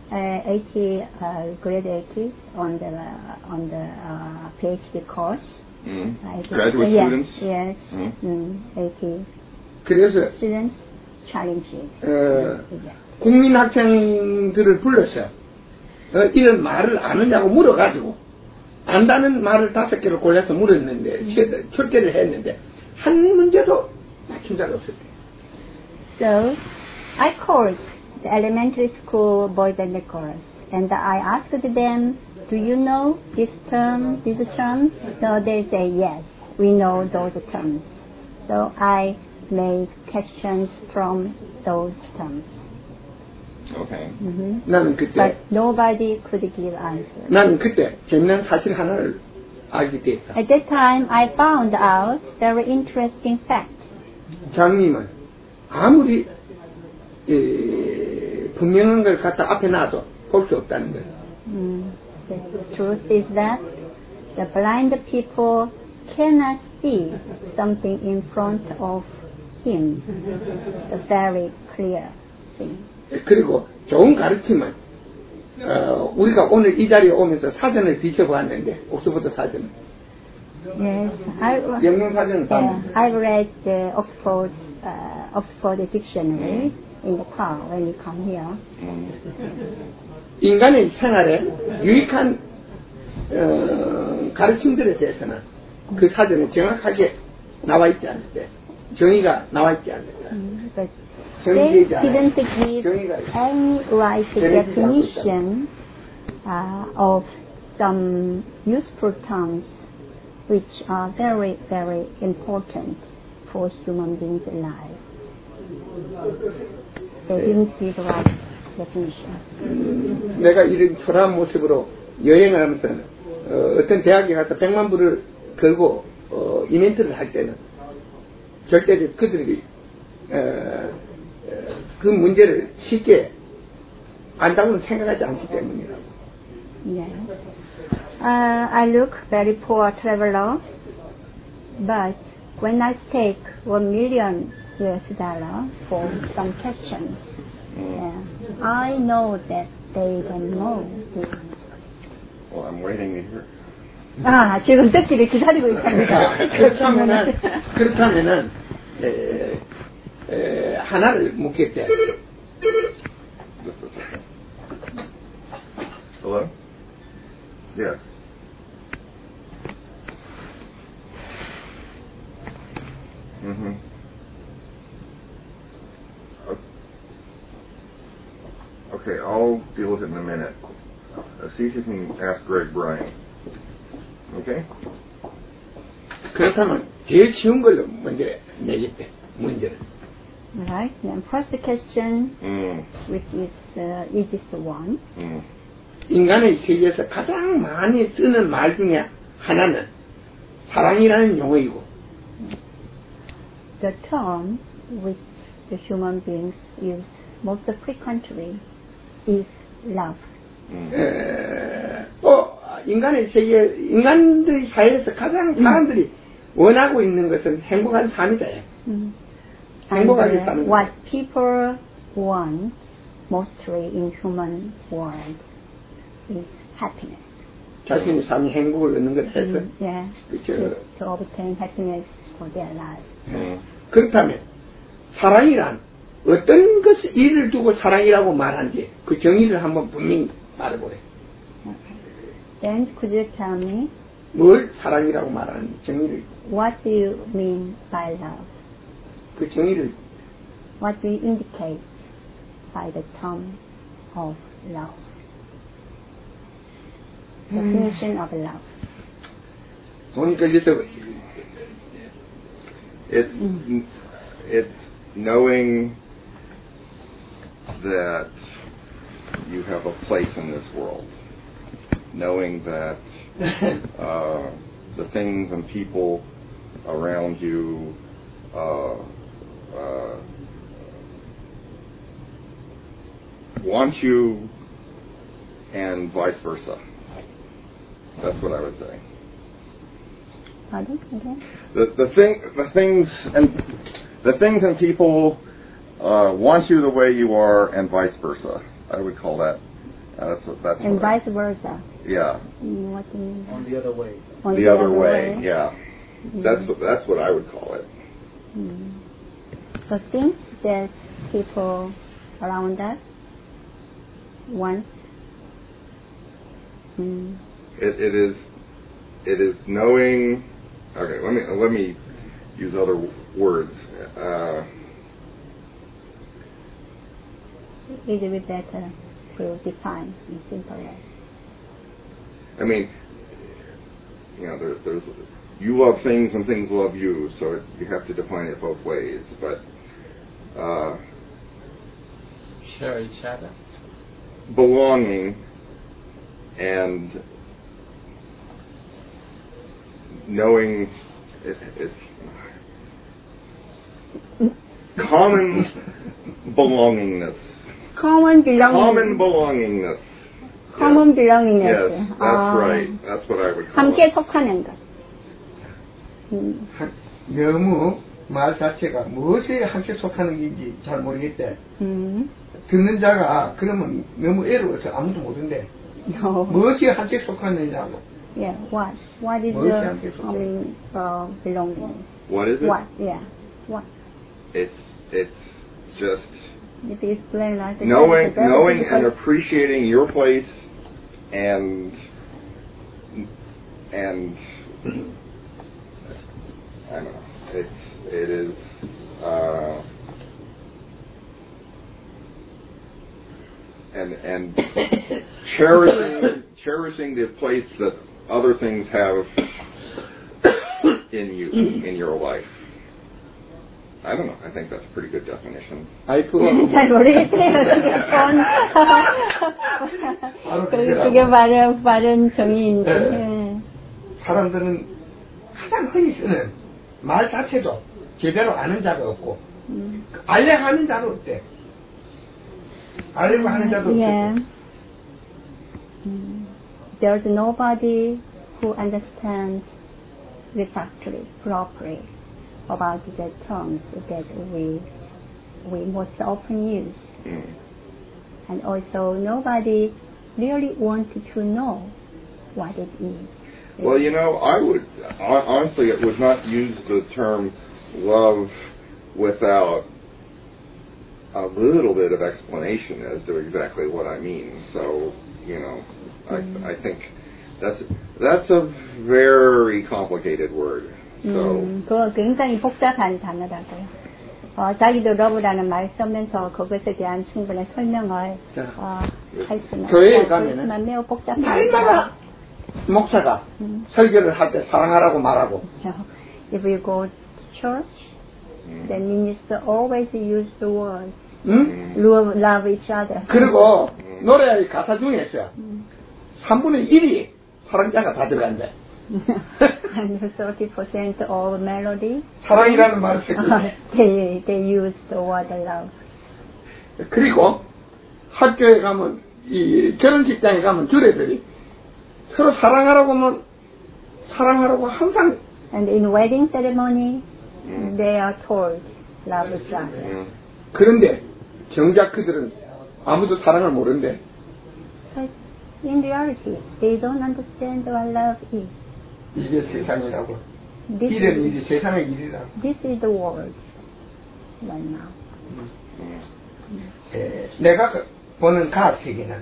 graduates on the PhD course. Graduate students? Yes. 80 그래서 students challenges. 국민 학생들을 불러서 이런 말을 아느냐고 물어가지고 안다는 말을 5개를 골라서 물었는데 출제를 했는데 한 문제도 맞춘 자가 없었대. So, I called the elementary school boys and girls, and I asked them, do you know these terms? So they say, yes, we know those terms. So I made questions from those terms. Okay. 나는 그때 But nobody could give answers. 나는 그때 재미난 사실 하나를 알게 됐다. At that time, I found out very interesting fact. 장님은 아무리 분명한 걸 갖다 앞에 놔도 볼 수 없다는 거예요. The truth is that the blind people cannot see something in front of him. The very clear thing. 그리고 좋은 가르침은 우리가 오늘 이 자리에 오면서 사전을 뒤져보았는데 옥스퍼드 사전. Yes, 영문 사전은 I've read the Oxford Dictionary in the car when we come here. 인간의 생활에 유익한 가르침들에 대해서는 그 사전에 정확하게 나와 있지 않는데 정의가 나와 있지 않는다. But they didn't give any right definition of some useful terms which are very, very important for human beings' life. They didn't give the right definition. 내가 이런 초라한 모습으로 여행을 하면서 어떤 대학에 가서 100만 불을 걸고 이벤트를 할 때는 절대 그들이 그 문제를 쉽게 안다고는 생각하지 않기 때문이라고. Yes. I look very poor traveler, but when I stake $1 million for some questions, I know that they don't know the answers. Well, I'm waiting to hear. 지금 듣기를 기다리고 있습니다. 그렇다면은 하나를 묻겠대. Hello? Yes. Mm-hmm. Okay, I'll deal with it in a minute. See if you can ask Greg Bryan. Okay? 그렇다면 제일 쉬운 걸로 먼저 내겠대. 문제를. Right. Then first question, which is the easiest one. 인간의 세계에서 가장 많이 쓰는 말 중에 하나는 사랑이라는 용어이고. The term which the human beings use most frequently is love. 또 인간의 세계, 인간들의 사회에서 가장 사람들이 원하고 있는 것은 행복한 삶이다. 행복하게 사는 what people want mostly in human world is happiness. 자신의 삶이 행복을 얻는 것 해서. Yeah. 그렇죠. To obtain happiness for their lives. 그렇다면 사랑이란 어떤 것을 일을 두고 사랑이라고 말하는지 그 정의를 한번 분명히 말해보래. Then could you tell me 뭘 사랑이라고 말하는지 정의를. What do you mean by love? 그 정의를. What do you indicate by the term of love? Definition of love. 보니까 여기서 it's knowing that you have a place in this world, knowing that the things and people around you want you, and vice versa. That's what I would say. Pardon? Okay. The things and people want you the way you are, and vice versa. I would call that. That's and vice versa. Yeah. What do you mean? On the other way. On the other way. Yeah. That's what I would call it. So things that people around us want. It is knowing. Okay, let me use other words. It would be better to define in simple way. I mean, there's you love things and things love you, so you have to define it both ways. But share each other. Belonging and knowing it's Common belongingness. Common belongingness. Common belongingness. Common Yes. belongingness. Yes, that's right. That's what I would call 함께 it. 속하는 것. 너무 말 자체가 무엇에 함께 속하는 건지 잘 모르겠대. 듣는 자가 그러면 너무 애로워서 아무도 모른대. No. 무엇이 함께 속하느냐고. Yeah. What? What is 무엇이 the 함께 속하느냐. belonging? What is it? What? Yeah. What? It's just If you explain that. knowing and appreciating your place and I don't know. It is and cherishing the place that other things have in you, in your life. I don't know. I think that's a pretty good definition. 잘 모르겠어요. 그게 바른 정의인지. 네. 사람들은 가장 흔히 쓰는 말 자체도 제대로 아는 자가 없고 알려고 하는 자도 없대. 알려고 하는 자도 없대. Yeah. There's nobody who understands exactly, properly about the terms that we most often use. And also nobody really wants to know what it is. Well, I would honestly not use the term love without a little bit of explanation as to exactly what I mean. So, I think that's a very complicated word. So. 그거 굉장히 복잡한 단어라고요. 자기도 love라는 말 쓰면서 그것에 대한 충분한 설명을 할 수는 교회에 가면은 그렇지만 매우 복잡한 날마다 목사가 설교를 할 때 사랑하라고 말하고. If you go to church, the minister always use the word love each other. 그리고 노래 가사 중에서 3분의 1이 사랑자가 다 들어간대. And 30% of melody. 사랑이라는 말을 쓰고 they use the word love. 그리고 학교에 가면 이 결혼식장에 가면 주례들이 서로 사랑하라고 하면 사랑하라고 항상. And in wedding ceremony, they are told love each other. 그런데 정작 그들은 아무도 사랑을 모른대. But in reality, they don't understand what love is. 이게 세상이라고. 이런 일이 세상의 일이라고. This is the world right now. 내가 보는 과학 세계는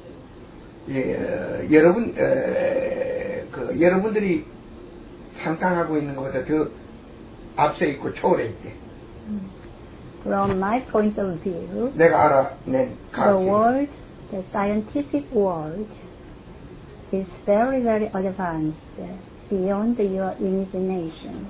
여러분들이 상상하고 있는 것보다 더 앞서 있고 초월해 있대. From my point of view, 내가 알아낸 과학 the world, the scientific world, is very, very advanced, beyond your imagination.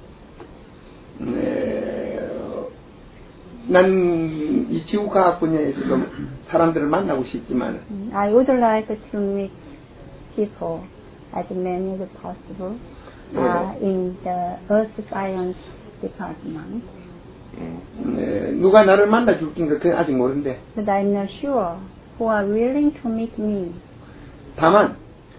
난 이 지구과학 분야에서도 사람들을 만나고 싶지만 I would like to meet people as many as possible in the earth science department. 누가 나를 만나 줄 건가 그건 아직 모른대. But I'm not sure who are willing to meet me. 다만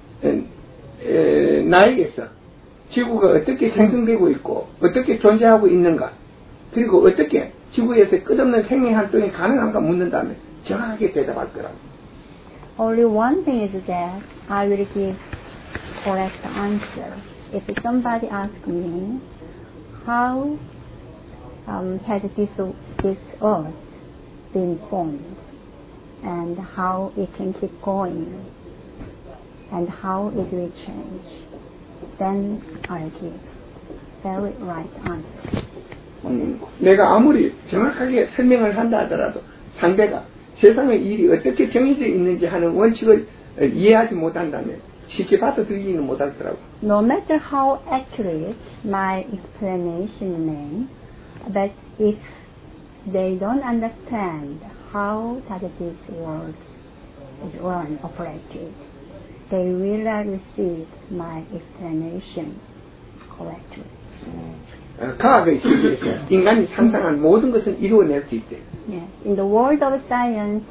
나에게서 지구가 어떻게 생성되고 있고 어떻게 존재하고 있는가 그리고 어떻게 지구에서 끝없는 생명 활동이 가능한가 묻는다면 정확하게 대답할 거라고. Only one thing is that I will give correct answer. If somebody asks me how has this earth been formed and how it can keep going and how it will change, then I'll give very right answer. 내가 아무리 정확하게 설명을 한다 하더라도 상대가 세상의 일이 어떻게 정해져 있는지 하는 원칙을 이해하지 못한다면 쉽게 받아들이지는 못하더라고. No matter how accurate my explanation may, but if they don't understand how does this world is run, operated, they will not receive my explanation correctly. 과학의 세계에서 인간이 상상한 모든 것은 이루어낼 수 있대. Yes, in the world of science,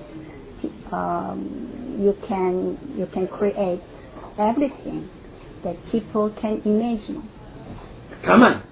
you can create everything that people can imagine. 다만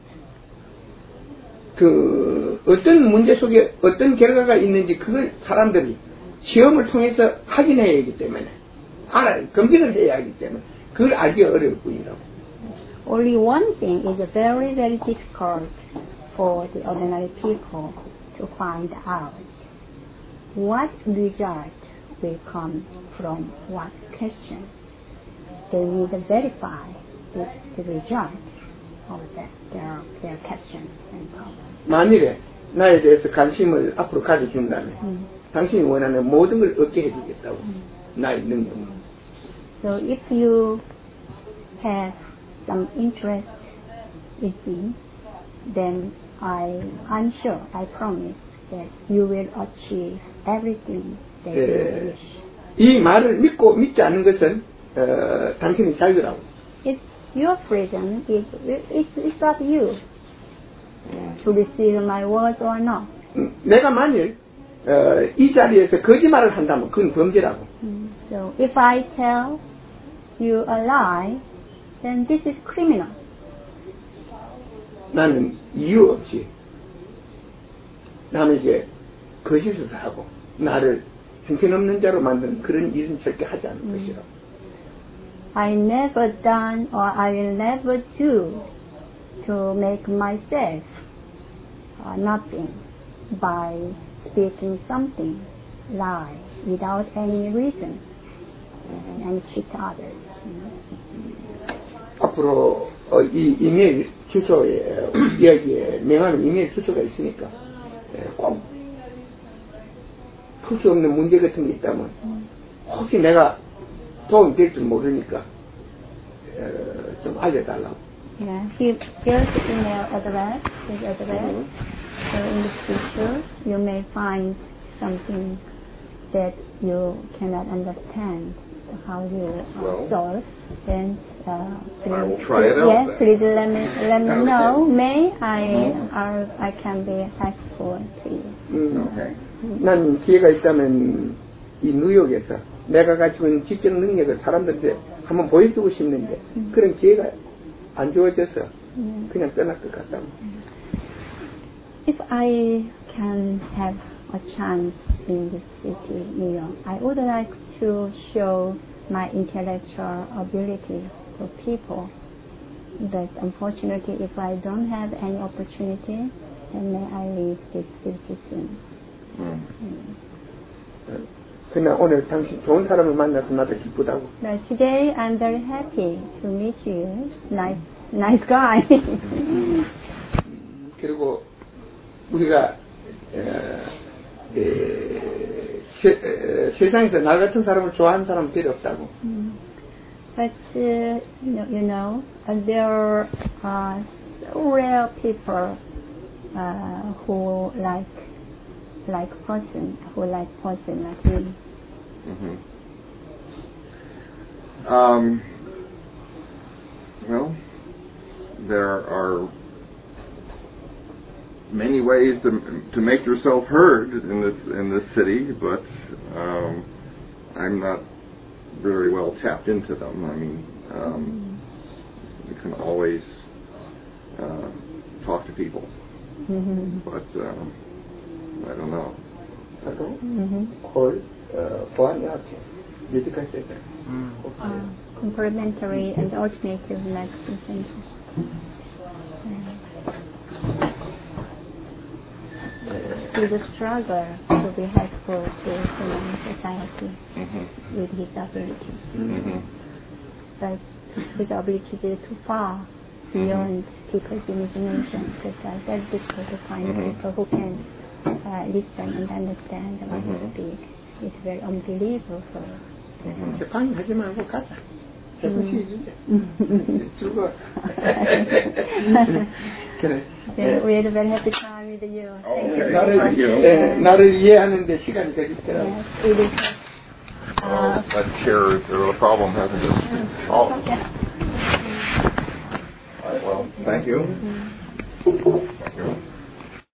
그 어떤 문제 속에 어떤 결과가 있는지 그걸 사람들이 시험을 통해서 확인해야 하기 때문에 검증을 해야 하기 때문에 그걸 알기가 어려울 뿐이라고. Only one thing is very, very difficult for the ordinary people to find out. What result will come from what question? They need to verify the result of their question and problem. 만일에 나에 대해서 관심을 앞으로 가져준다면 당신이 원하는 모든 걸 얻게 해주겠다고 나의 능력으로. So if you have some interest in me, then I'm sure, I promise that you will achieve everything that you wish. 이 말을 믿고 믿지 않는 것은 당신의 자유라고. It's your freedom. It's up you to receive my words or not. 내가 만일 이 자리에서 거짓말을 한다면 그건 범죄라고. So if I tell you a lie, then this is criminal. 나는 이유 없이 남에게 거짓을 하고 나를 형편없는 자로 만드는 그런 일은 절대 하지 않을 것이라고. I never done or I will never do to make myself nothing by speaking something lie without any reason and cheat others. 앞으로 이 이메일 주소에 이야기에 명하는 이메일 주소가 있으니까 꼭 풀 수 없는 문제 같은 게 있다면 혹시 내가 도움이 될 줄 모르니까 좀 알려달라고. Yeah, here's the email address. His address. So in the future, you may find something that you cannot understand how you solve. Then I will try it out. Yes, then. please let me know. May I can be helpful to you. Okay. 난 기회가 있다면 이 뉴욕에서 내가 가지고 있는 직접 능력을 사람들한테 한번 보여주고 싶는데 그런 기회가 안 주어져서 그냥 떠날 것 같다고. If I can have a chance in this city, New York, I would like to show my intellectual ability to people. But unfortunately, if I don't have any opportunity, then may I leave this city soon. 그러나 오늘 당신 좋은 사람을 만나서 나도 기쁘다고. But today I'm very happy to meet you. Nice guy. 그리고 우리가 세상에서 나 같은 사람을 좋아하는 사람은 별로 없다고. But you know, there are so rare people who like person like me. Well, there are many ways to make yourself heard in this city, but I'm not very well tapped into them. I mean, you can always talk to people, but I don't know. Complementary and alternative medicine center. Please struggle to be helpful to human society with his ability. But his ability is too far beyond people's imagination, because it's very difficult to find people who can listen and understand what he speaks. It's very unbelievable for us. 방해하지 말고 가자. 해보시 주자. 즐거워. 그래. We had a very happy time with you. Thank you. 나를 이해하는데 시간이 걸리더라고. Yes, it is. That chair is a problem, hasn't it? Oh. Okay. All right, well, thank you. Thank you.